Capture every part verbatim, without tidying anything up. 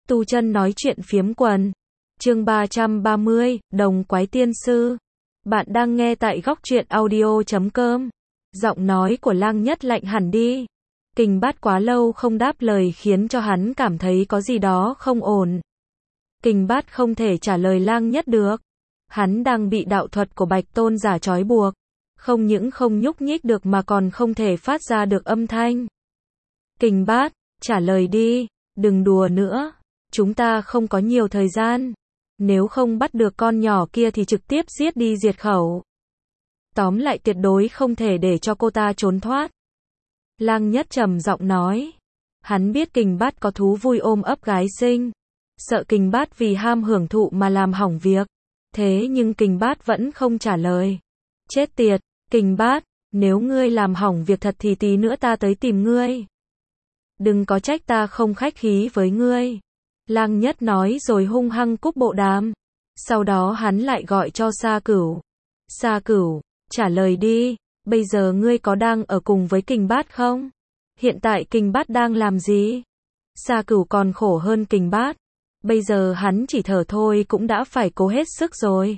Tu Chân nói chuyện phiếm quần. Chương ba trăm ba mươi, Đồng Quái Tiên Sư. Bạn đang nghe tại góc truyện audio chấm com. Giọng nói của Lang Nhất lạnh hẳn đi. Kình Bát quá lâu không đáp lời khiến cho hắn cảm thấy có gì đó không ổn. Kình Bát không thể trả lời Lang Nhất được. Hắn đang bị đạo thuật của Bạch Tôn giả trói buộc. Không những không nhúc nhích được mà còn không thể phát ra được âm thanh. Kình Bát, trả lời đi, đừng đùa nữa. Chúng ta không có nhiều thời gian. Nếu không bắt được con nhỏ kia thì trực tiếp giết đi diệt khẩu. Tóm lại tuyệt đối không thể để cho cô ta trốn thoát. Lang Nhất trầm giọng nói. Hắn biết Kình Bát có thú vui ôm ấp gái xinh. Sợ Kình Bát vì ham hưởng thụ mà làm hỏng việc. Thế nhưng Kình Bát vẫn không trả lời. Chết tiệt, Kình Bát, nếu ngươi làm hỏng việc thật thì tí nữa ta tới tìm ngươi. Đừng có trách ta không khách khí với ngươi. Lang Nhất nói rồi hung hăng cúp bộ đàm. Sau đó hắn lại gọi cho Sa Cửu. Sa Cửu, trả lời đi, bây giờ ngươi có đang ở cùng với Kình Bát không? Hiện tại Kình Bát đang làm gì? Sa Cửu còn khổ hơn Kình Bát. Bây giờ hắn chỉ thở thôi cũng đã phải cố hết sức rồi.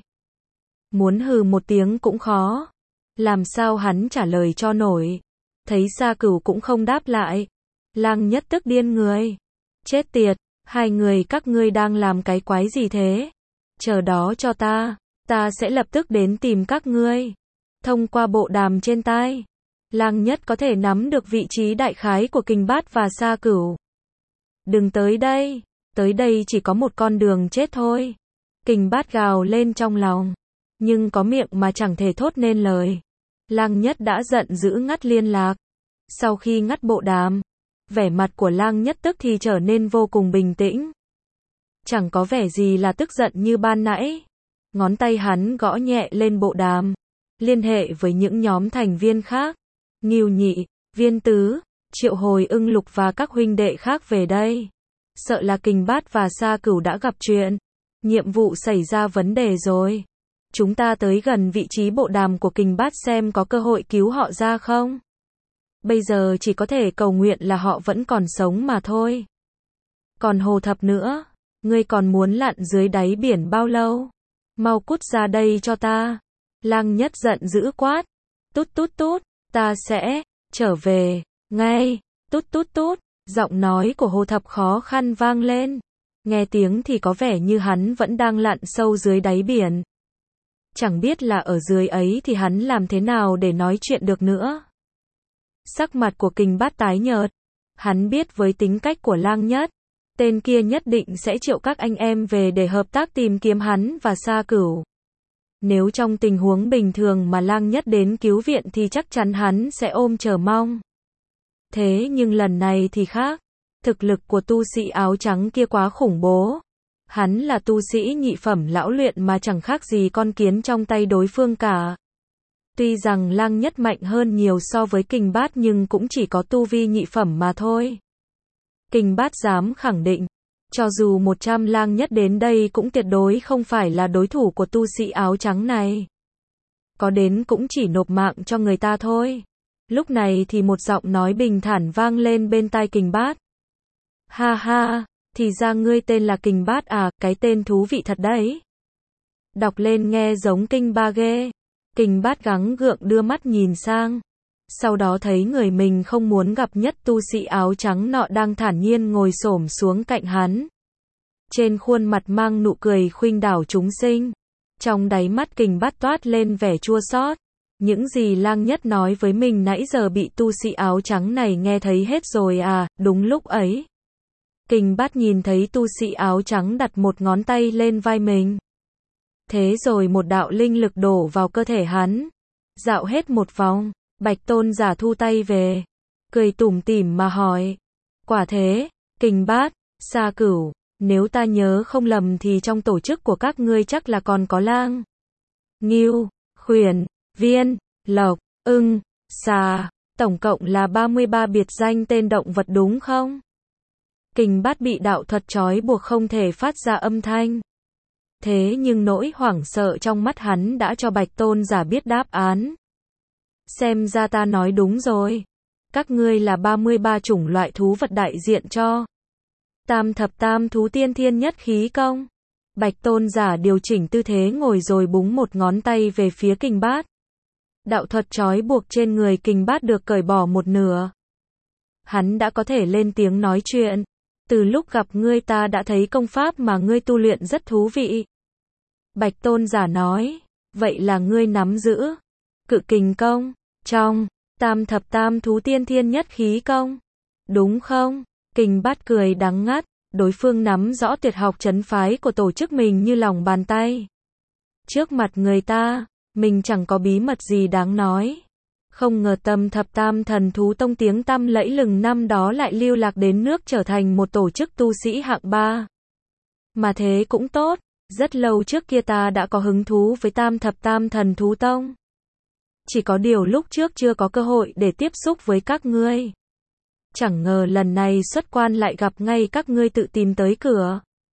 Muốn hừ một tiếng cũng khó. Làm sao hắn trả lời cho nổi? Thấy Sa Cửu cũng không đáp lại. Lang Nhất tức điên người. Chết tiệt, hai người các ngươi đang làm cái quái gì thế? Chờ đó cho ta, ta sẽ lập tức đến tìm các ngươi. Thông qua bộ đàm trên tai, Lang Nhất có thể nắm được vị trí đại khái của Kình Bát và Sa Cửu. Đừng tới đây, tới đây chỉ có một con đường chết thôi. Kình Bát gào lên trong lòng, nhưng có miệng mà chẳng thể thốt nên lời. Lang Nhất đã giận dữ ngắt liên lạc. Sau khi ngắt bộ đàm, vẻ mặt của Lang Nhất tức thì trở nên vô cùng bình tĩnh. Chẳng có vẻ gì là tức giận như ban nãy. Ngón tay hắn gõ nhẹ lên bộ đàm, liên hệ với những nhóm thành viên khác. Ngưu Nhị, Viên Tứ, triệu hồi Ưng Lục và các huynh đệ khác về đây. Sợ là Kình Bát và Sa Cửu đã gặp chuyện. Nhiệm vụ xảy ra vấn đề rồi. Chúng ta tới gần vị trí bộ đàm của Kình Bát xem có cơ hội cứu họ ra không. Bây giờ chỉ có thể cầu nguyện là họ vẫn còn sống mà thôi. Còn Hồ Thập nữa, ngươi còn muốn lặn dưới đáy biển bao lâu? Mau cút ra đây cho ta. Lang Nhất giận dữ quát. Tút tút tút, ta sẽ trở về ngay. Tút tút tút, giọng nói của Hồ Thập khó khăn vang lên. Nghe tiếng thì có vẻ như hắn vẫn đang lặn sâu dưới đáy biển. Chẳng biết là ở dưới ấy thì hắn làm thế nào để nói chuyện được nữa. Sắc mặt của Kình Bát tái nhợt. Hắn biết với tính cách của Lang Nhất, tên kia nhất định sẽ triệu các anh em về để hợp tác tìm kiếm hắn và Sa Cửu. Nếu trong tình huống bình thường mà Lang Nhất đến cứu viện thì chắc chắn hắn sẽ ôm chờ mong. Thế nhưng lần này thì khác. Thực lực của tu sĩ áo trắng kia quá khủng bố. Hắn là tu sĩ nhị phẩm lão luyện mà chẳng khác gì con kiến trong tay đối phương cả. Tuy rằng Lang Nhất mạnh hơn nhiều so với Kình Bát nhưng cũng chỉ có tu vi nhị phẩm mà thôi. Kình Bát dám khẳng định, cho dù một trăm Lang Nhất đến đây cũng tuyệt đối không phải là đối thủ của tu sĩ áo trắng này. Có đến cũng chỉ nộp mạng cho người ta thôi. Lúc này thì một giọng nói bình thản vang lên bên tai Kình Bát. Ha ha, thì ra ngươi tên là Kình Bát à, cái tên thú vị thật đấy. Đọc lên nghe giống kinh ba ghê. Kình Bát gắng gượng đưa mắt nhìn sang. Sau đó thấy người mình không muốn gặp nhất tu sĩ áo trắng nọ đang thản nhiên ngồi xổm xuống cạnh hắn. Trên khuôn mặt mang nụ cười khuynh đảo chúng sinh. Trong đáy mắt Kình Bát toát lên vẻ chua xót. Những gì Lang Nhất nói với mình nãy giờ bị tu sĩ áo trắng này nghe thấy hết rồi à, đúng lúc ấy. Kình Bát nhìn thấy tu sĩ áo trắng đặt một ngón tay lên vai mình. Thế rồi một đạo linh lực đổ vào cơ thể hắn. Dạo hết một vòng, Bạch Tôn giả thu tay về. Cười tủm tỉm mà hỏi. Quả thế, Kình Bát, Sa Cửu, nếu ta nhớ không lầm thì trong tổ chức của các ngươi chắc là còn có Lang, Ngưu, Khuyển, Viên, Lộc, Ưng, Xà. Tổng cộng là ba mươi ba biệt danh tên động vật đúng không? Kình Bát bị đạo thuật trói buộc không thể phát ra âm thanh. Thế nhưng nỗi hoảng sợ trong mắt hắn đã cho Bạch Tôn giả biết đáp án. Xem ra ta nói đúng rồi. Các ngươi là ba mươi ba chủng loại thú vật đại diện cho Tam thập tam thú tiên thiên nhất khí công. Bạch tôn giả điều chỉnh tư thế ngồi rồi búng một ngón tay về phía kình bát. Đạo thuật trói buộc trên người kình bát được cởi bỏ một nửa. Hắn đã có thể lên tiếng nói chuyện. Từ lúc gặp ngươi ta đã thấy công pháp mà ngươi tu luyện rất thú vị. Bạch tôn giả nói, vậy là ngươi nắm giữ Cự kình công, trong Tam thập tam thú tiên thiên nhất khí công, đúng không? Kình bát cười đắng ngắt, đối phương nắm rõ tuyệt học trấn phái của tổ chức mình như lòng bàn tay. Trước mặt người ta, mình chẳng có bí mật gì đáng nói. Không ngờ Tam thập tam thần thú tông tiếng tăm lẫy lừng năm đó lại lưu lạc đến nước trở thành một tổ chức tu sĩ hạng ba. Mà thế cũng tốt, rất lâu trước kia ta đã có hứng thú với Tam thập tam thần thú tông. Chỉ có điều lúc trước chưa có cơ hội để tiếp xúc với các ngươi. Chẳng ngờ lần này xuất quan lại gặp ngay các ngươi tự tìm tới cửa.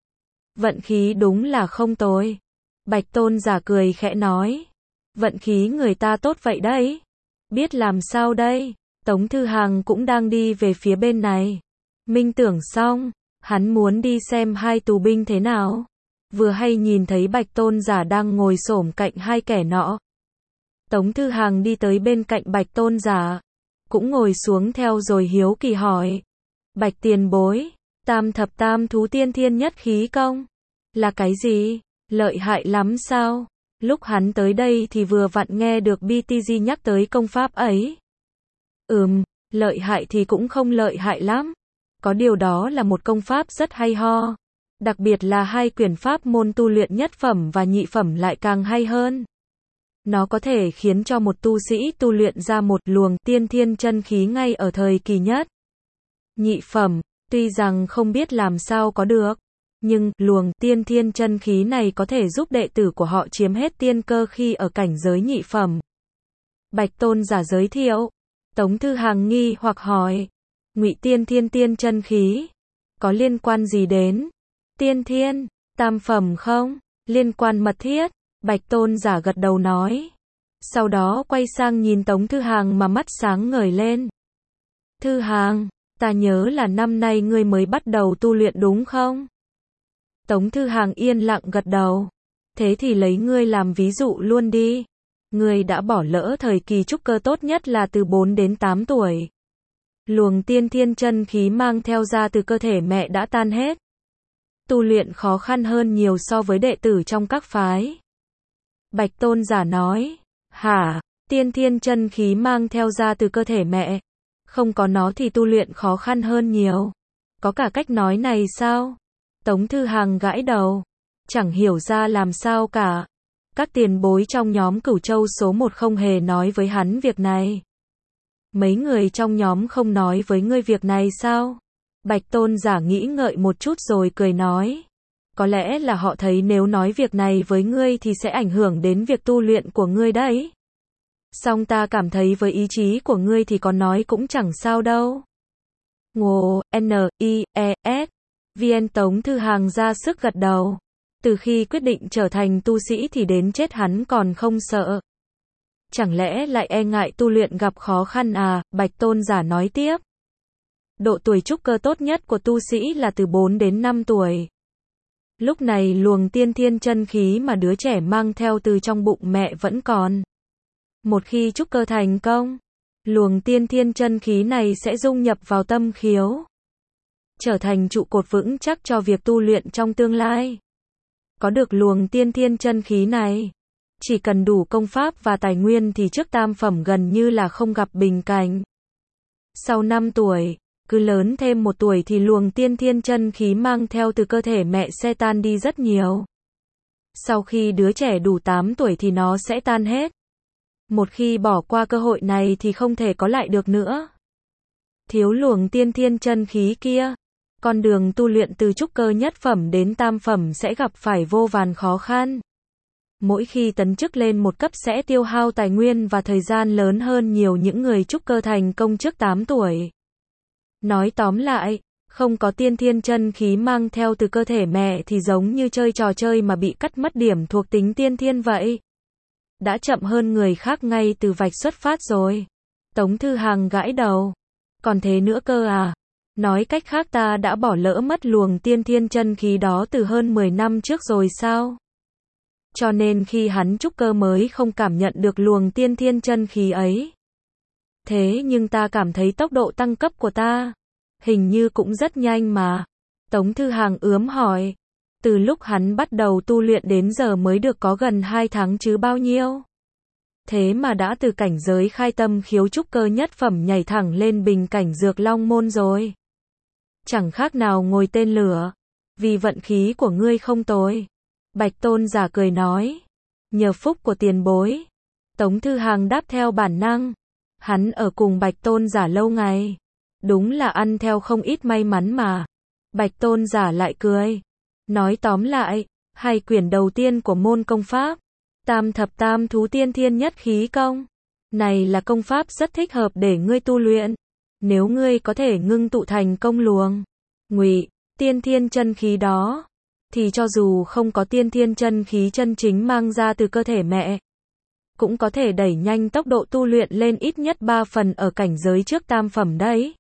Vận khí đúng là không tồi. Bạch tôn giả cười khẽ nói. Vận khí người ta tốt vậy đấy. Biết làm sao đây? Tống Thư Hằng cũng đang đi về phía bên này. Minh tưởng xong, hắn muốn đi xem hai tù binh thế nào. Vừa hay nhìn thấy Bạch tôn giả đang ngồi xổm cạnh hai kẻ nọ. Tống Thư Hằng đi tới bên cạnh Bạch tôn giả, cũng ngồi xuống theo rồi hiếu kỳ hỏi. Bạch tiền bối, Tam thập tam thú tiên thiên nhất khí công, là cái gì? Lợi hại lắm sao? Lúc hắn tới đây thì vừa vặn nghe được bê tê giê nhắc tới công pháp ấy. Ừm, lợi hại thì cũng không lợi hại lắm. Có điều đó là một công pháp rất hay ho. Đặc biệt là hai quyển pháp môn tu luyện nhất phẩm và nhị phẩm lại càng hay hơn. Nó có thể khiến cho một tu sĩ tu luyện ra một luồng tiên thiên chân khí ngay ở thời kỳ nhất. Nhị phẩm, tuy rằng không biết làm sao có được, nhưng luồng tiên thiên chân khí này có thể giúp đệ tử của họ chiếm hết tiên cơ khi ở cảnh giới nhị phẩm. Bạch tôn giả giới thiệu. Tống Thư Hằng nghi hoặc hỏi. Ngụy tiên thiên tiên chân khí, có liên quan gì đến tiên thiên, tam phẩm không? Liên quan mật thiết. Bạch tôn giả gật đầu nói. Sau đó quay sang nhìn Tống Thư Hằng mà mắt sáng ngời lên. Thư Hằng, ta nhớ là năm nay ngươi mới bắt đầu tu luyện đúng không? Tống Thư Hằng yên lặng gật đầu. Thế thì lấy ngươi làm ví dụ luôn đi. Ngươi đã bỏ lỡ thời kỳ trúc cơ tốt nhất là từ bốn đến tám tuổi. Luồng tiên thiên chân khí mang theo ra từ cơ thể mẹ đã tan hết. Tu luyện khó khăn hơn nhiều so với đệ tử trong các phái. Bạch tôn giả nói. Hả? Tiên thiên chân khí mang theo ra từ cơ thể mẹ. Không có nó thì tu luyện khó khăn hơn nhiều. Có cả cách nói này sao? Tống Thư Hằng gãi đầu. Chẳng hiểu ra làm sao cả. Các tiền bối trong nhóm Cửu Châu số một không hề nói với hắn việc này. Mấy người trong nhóm không nói với ngươi việc này sao? Bạch tôn giả nghĩ ngợi một chút rồi cười nói. Có lẽ là họ thấy nếu nói việc này với ngươi thì sẽ ảnh hưởng đến việc tu luyện của ngươi đấy. Song ta cảm thấy với ý chí của ngươi thì có nói cũng chẳng sao đâu. Ngộ, N, I, E, S. Viên Tống Thư Hằng ra sức gật đầu. Từ khi quyết định trở thành tu sĩ thì đến chết hắn còn không sợ. Chẳng lẽ lại e ngại tu luyện gặp khó khăn à? Bạch tôn giả nói tiếp. Độ tuổi trúc cơ tốt nhất của tu sĩ là từ bốn đến năm tuổi. Lúc này luồng tiên thiên chân khí mà đứa trẻ mang theo từ trong bụng mẹ vẫn còn. Một khi trúc cơ thành công, luồng tiên thiên chân khí này sẽ dung nhập vào tâm khiếu, trở thành trụ cột vững chắc cho việc tu luyện trong tương lai. Có được luồng tiên thiên chân khí này, chỉ cần đủ công pháp và tài nguyên thì trước tam phẩm gần như là không gặp bình cảnh. Sau năm tuổi, cứ lớn thêm một tuổi thì luồng tiên thiên chân khí mang theo từ cơ thể mẹ sẽ tan đi rất nhiều. Sau khi đứa trẻ đủ tám tuổi thì nó sẽ tan hết. Một khi bỏ qua cơ hội này thì không thể có lại được nữa. Thiếu luồng tiên thiên chân khí kia, con đường tu luyện từ trúc cơ nhất phẩm đến tam phẩm sẽ gặp phải vô vàn khó khăn. Mỗi khi tấn chức lên một cấp sẽ tiêu hao tài nguyên và thời gian lớn hơn nhiều những người trúc cơ thành công trước tám tuổi. Nói tóm lại, không có tiên thiên chân khí mang theo từ cơ thể mẹ thì giống như chơi trò chơi mà bị cắt mất điểm thuộc tính tiên thiên vậy. Đã chậm hơn người khác ngay từ vạch xuất phát rồi. Tống Thư Hằng gãi đầu. Còn thế nữa cơ à? Nói cách khác ta đã bỏ lỡ mất luồng tiên thiên chân khí đó từ hơn mười năm trước rồi sao? Cho nên khi hắn trúc cơ mới không cảm nhận được luồng tiên thiên chân khí ấy. Thế nhưng ta cảm thấy tốc độ tăng cấp của ta hình như cũng rất nhanh mà. Tống Thư Hàng ướm hỏi. Từ lúc hắn bắt đầu tu luyện đến giờ mới được có gần hai tháng chứ bao nhiêu. Thế mà đã từ cảnh giới khai tâm khiếu trúc cơ nhất phẩm nhảy thẳng lên bình cảnh dược long môn rồi. Chẳng khác nào ngồi tên lửa. Vì vận khí của ngươi không tồi. Bạch Tôn giả cười nói. Nhờ phúc của tiền bối. Tống Thư Hàng đáp theo bản năng. Hắn ở cùng Bạch Tôn giả lâu ngày. Đúng là ăn theo không ít may mắn mà. Bạch Tôn giả lại cười. Nói tóm lại, hai quyển đầu tiên của môn công pháp. Tam thập tam thú tiên thiên nhất khí công. Này là công pháp rất thích hợp để ngươi tu luyện. Nếu ngươi có thể ngưng tụ thành công luồng ngụy tiên thiên chân khí đó, thì cho dù không có tiên thiên chân khí chân chính mang ra từ cơ thể mẹ, cũng có thể đẩy nhanh tốc độ tu luyện lên ít nhất ba phần ở cảnh giới trước tam phẩm đấy.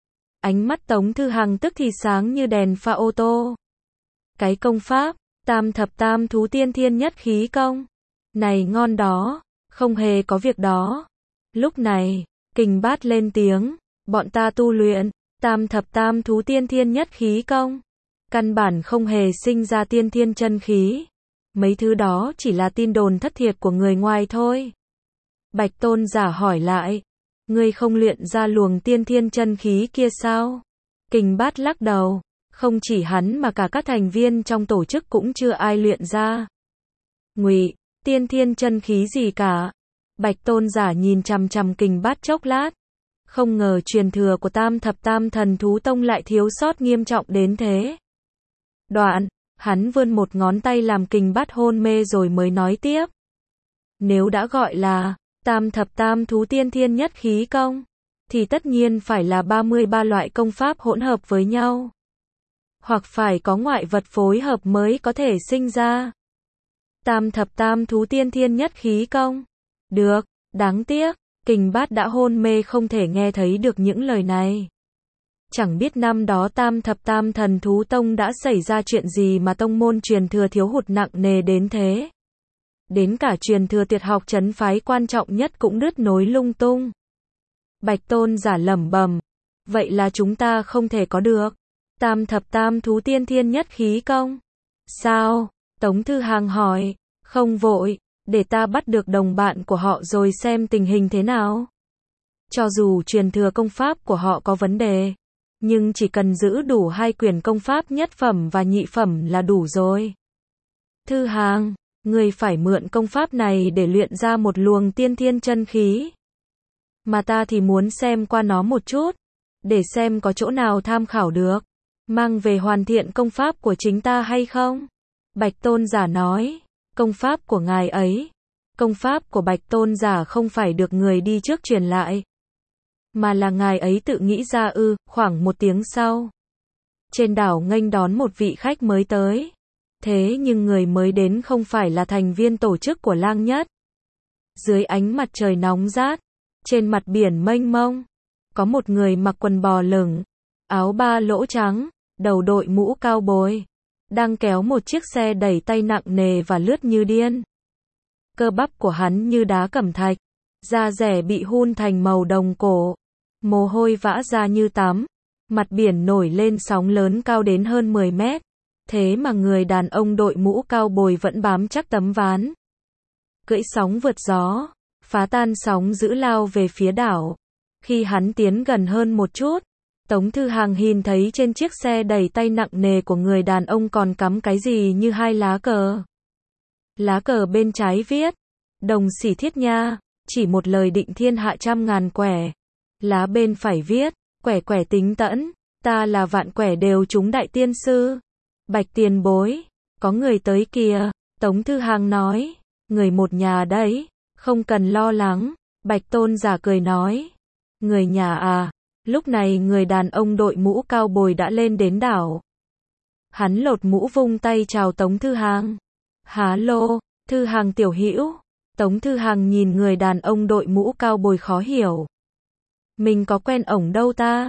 Ánh mắt Tống Thư Hàng tức thì sáng như đèn pha ô tô. Cái công pháp, tam thập tam thú tiên thiên nhất khí công. Này ngon đó, không hề có việc đó. Lúc này, Kình Bát lên tiếng, bọn ta tu luyện, tam thập tam thú tiên thiên nhất khí công. Căn bản không hề sinh ra tiên thiên chân khí. Mấy thứ đó chỉ là tin đồn thất thiệt của người ngoài thôi. Bạch Tôn giả hỏi lại, ngươi không luyện ra luồng tiên thiên chân khí kia sao? Kình Bát lắc đầu, không chỉ hắn mà cả các thành viên trong tổ chức cũng chưa ai luyện ra ngụy tiên thiên chân khí gì cả. Bạch Tôn giả nhìn chằm chằm Kình Bát chốc lát, không ngờ truyền thừa của Tam thập tam thần thú tông lại thiếu sót nghiêm trọng đến thế. Đoạn, hắn vươn một ngón tay làm Kình Bát hôn mê rồi mới nói tiếp. Nếu đã gọi là Tam thập tam thú tiên thiên nhất khí công, thì tất nhiên phải là ba mươi ba loại công pháp hỗn hợp với nhau. Hoặc phải có ngoại vật phối hợp mới có thể sinh ra Tam thập tam thú tiên thiên nhất khí công. Được, đáng tiếc, Kình Bát đã hôn mê không thể nghe thấy được những lời này. Chẳng biết năm đó Tam thập tam thần thú tông đã xảy ra chuyện gì mà tông môn truyền thừa thiếu hụt nặng nề đến thế. Đến cả truyền thừa tuyệt học trấn phái quan trọng nhất cũng đứt nối lung tung. Bạch Tôn giả lẩm bẩm, vậy là chúng ta không thể có được Tam thập tam thú tiên thiên nhất khí công. Sao? Tống Thư Hàng hỏi, không vội, để ta bắt được đồng bạn của họ rồi xem tình hình thế nào. Cho dù truyền thừa công pháp của họ có vấn đề, nhưng chỉ cần giữ đủ hai quyển công pháp nhất phẩm và nhị phẩm là đủ rồi. Thư Hàng, người phải mượn công pháp này để luyện ra một luồng tiên thiên chân khí. Mà ta thì muốn xem qua nó một chút, để xem có chỗ nào tham khảo được, mang về hoàn thiện công pháp của chính ta hay không. Bạch Tôn giả nói, công pháp của ngài ấy, công pháp của Bạch Tôn giả không phải được người đi trước truyền lại, mà là ngài ấy tự nghĩ ra ư. Khoảng một tiếng sau, trên đảo nghênh đón một vị khách mới tới. Thế nhưng người mới đến không phải là thành viên tổ chức của Lang Nhất. Dưới ánh mặt trời nóng rát, trên mặt biển mênh mông, có một người mặc quần bò lửng, áo ba lỗ trắng, đầu đội mũ cao bồi, đang kéo một chiếc xe đẩy tay nặng nề và lướt như điên. Cơ bắp của hắn như đá cẩm thạch, da dẻ bị hun thành màu đồng cổ, mồ hôi vã ra như tắm, mặt biển nổi lên sóng lớn cao đến hơn mười mét. Thế mà người đàn ông đội mũ cao bồi vẫn bám chắc tấm ván, cưỡi sóng vượt gió, phá tan sóng dữ lao về phía đảo. Khi hắn tiến gần hơn một chút, Tống Thư Hàng nhìn thấy trên chiếc xe đẩy tay nặng nề của người đàn ông còn cắm cái gì như hai lá cờ. Lá cờ bên trái viết, đồng xỉ thiết nha, chỉ một lời định thiên hạ trăm ngàn quẻ. Lá bên phải viết, quẻ quẻ tính tẫn, ta là vạn quẻ đều trúng đại tiên sư. Bạch tiền bối, có người tới kìa. Tống Thư Hàng nói, người một nhà đấy, không cần lo lắng. Bạch Tôn giả cười nói, người nhà à. Lúc này người đàn ông đội mũ cao bồi đã lên đến đảo. Hắn lột mũ vung tay chào Tống Thư Hàng. Há lô, Thư Hàng tiểu hữu. Tống Thư Hàng nhìn người đàn ông đội mũ cao bồi khó hiểu. Mình có quen ổng đâu ta?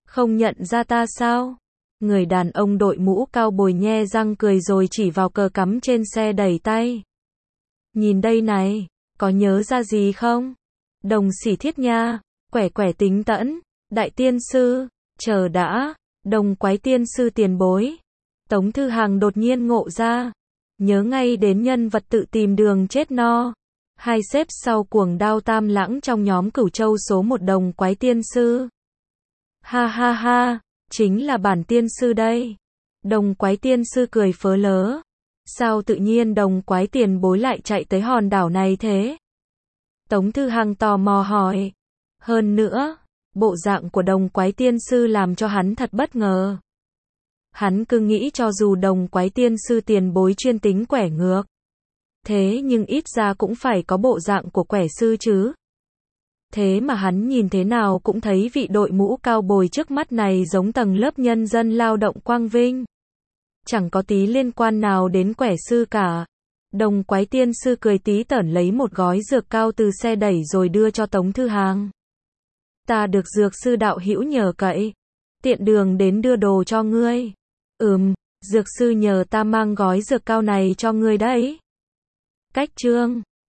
Không nhận ra ta sao? Người đàn ông đội mũ cao bồi nhe răng cười rồi chỉ vào cờ cắm trên xe đẩy tay. Nhìn đây này, có nhớ ra gì không? Đồng Sĩ Thiết nha, quẻ quẻ tính tẫn, đại tiên sư, chờ đã, đồng quái tiên sư tiền bối. Tống Thư Hàng đột nhiên ngộ ra, nhớ ngay đến nhân vật tự tìm đường chết no. Hai xếp sau cuồng đao tam lãng trong nhóm Cửu Châu số một đồng quái tiên sư. Ha ha ha, chính là bản tiên sư đây. Đồng quái tiên sư cười phớ lớ. Sao tự nhiên đồng quái tiền bối lại chạy tới hòn đảo này thế? Tống Thư Hàng tò mò hỏi. Hơn nữa, bộ dạng của đồng quái tiên sư làm cho hắn thật bất ngờ. Hắn cứ nghĩ cho dù đồng quái tiên sư tiền bối chuyên tính quẻ ngược, thế nhưng ít ra cũng phải có bộ dạng của quẻ sư chứ. Thế mà hắn nhìn thế nào cũng thấy vị đội mũ cao bồi trước mắt này giống tầng lớp nhân dân lao động quang vinh. Chẳng có tí liên quan nào đến quẻ sư cả. Đồng quái tiên sư cười tí tởn lấy một gói dược cao từ xe đẩy rồi đưa cho Tống Thư Hàng. Ta được dược sư đạo hữu nhờ cậy. Tiện đường đến đưa đồ cho ngươi. Ừm, dược sư nhờ ta mang gói dược cao này cho ngươi đấy. Cách chương